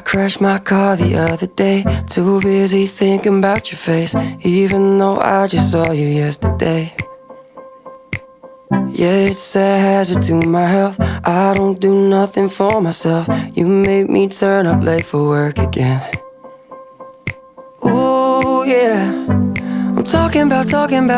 crashed my car the other day, too busy thinking about your face, even though I just saw you yesterday. Yeah, it's a hazard to my health. I don't do nothing for myself. You made me turn up late for work again. Ooh, yeah. I'm talking about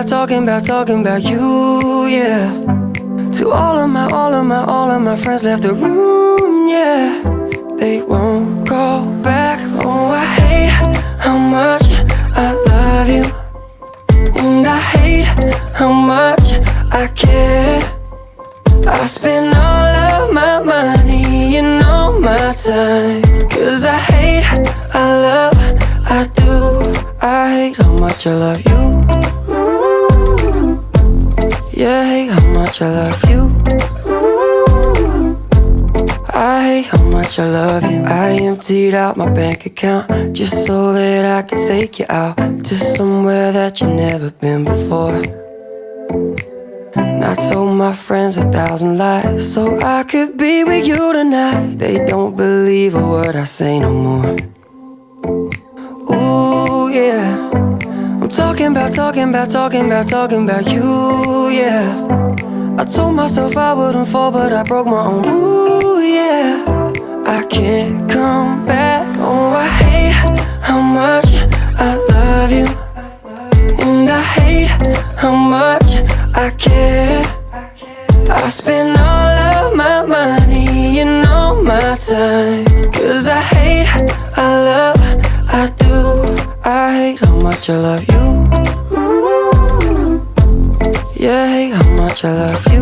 you, yeah. To all of my friends left the room, yeah. They won't go back. Oh, I hate how much I love you, and I hate how much I care. I spend all of my money and all my time, 'cause I hate, I love, I do. I hate how much I love you. Yeah, I hate how much I love you. I hate how much I love you. I emptied out my bank account just so that I could take you out to somewhere that you've never been before. And I told my friends 1,000 lies so I could be with you tonight. They don't believe a word I say no more. Ooh, yeah. I'm talking about you, yeah. I told myself I wouldn't fall, but I broke my own. Ooh, yeah. I can't come back. Oh, I hate how much I love you, and I hate how much I care. I spend all of my money and all my time, 'cause I hate, I love, I do. I hate how much I love you. Yeah, I hate how much I love you.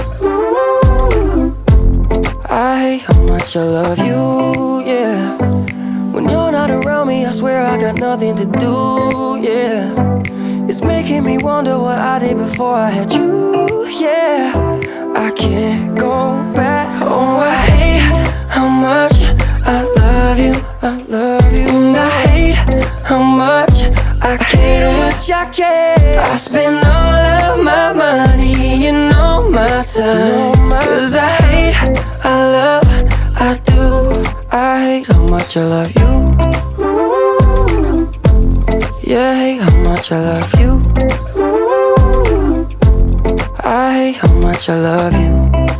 I hate how much I love you, yeah. When you're not around me, I swear I got nothing to do, yeah. It's making me wonder what I did before I had you, yeah. I can't go back. Oh, I hate how much I love you, I love you. And I hate how much I care. I spend all of my money and all my time, 'cause I hate, I love, I do. I hate how much I love you. Yeah, I hate how much I love you. I hate how much I love you.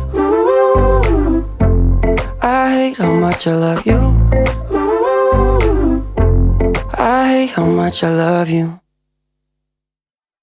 I hate how much I love you. I hate how much I love you.